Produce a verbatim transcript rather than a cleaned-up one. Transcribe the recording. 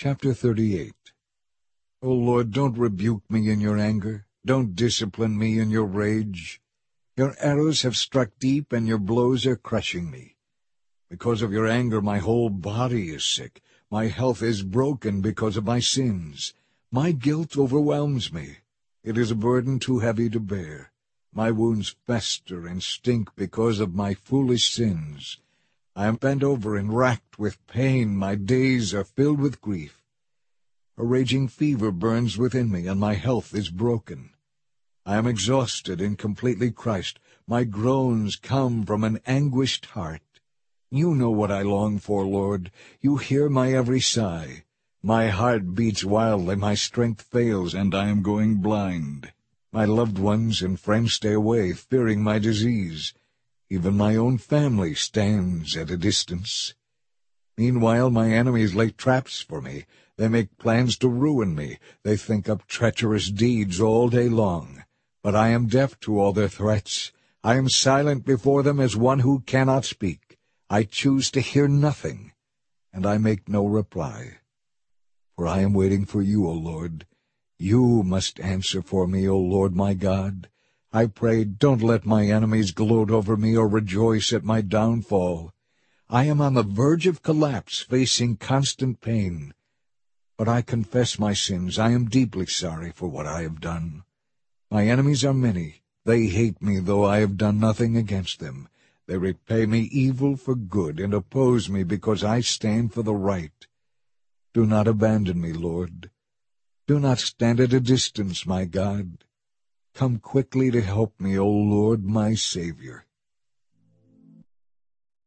Chapter thirty-eight. O Lord, don't rebuke me in your anger. Don't discipline me in your rage. Your arrows have struck deep, and your blows are crushing me. Because of your anger my whole body is sick. My health is broken because of my sins. My guilt overwhelms me. It is a burden too heavy to bear. My wounds fester and stink because of my foolish sins. I am bent over and racked with pain. My days are filled with grief. A raging fever burns within me, and my health is broken. I am exhausted and completely crushed. My groans come from an anguished heart. You know what I long for, Lord. You hear my every sigh. My heart beats wildly, my strength fails, and I am going blind. My loved ones and friends stay away, fearing my disease. Even my own family stands at a distance. Meanwhile my enemies lay traps for me. They make plans to ruin me. They think up treacherous deeds all day long. But I am deaf to all their threats. I am silent before them as one who cannot speak. I choose to hear nothing, and I make no reply. For I am waiting for you, O Lord. You must answer for me, O Lord my God. I pray, don't let my enemies gloat over me or rejoice at my downfall. I am on the verge of collapse, facing constant pain. But I confess my sins. I am deeply sorry for what I have done. My enemies are many. They hate me, though I have done nothing against them. They repay me evil for good and oppose me because I stand for the right. Do not abandon me, Lord. Do not stand at a distance, my God. Come quickly to help me, O Lord, my Savior.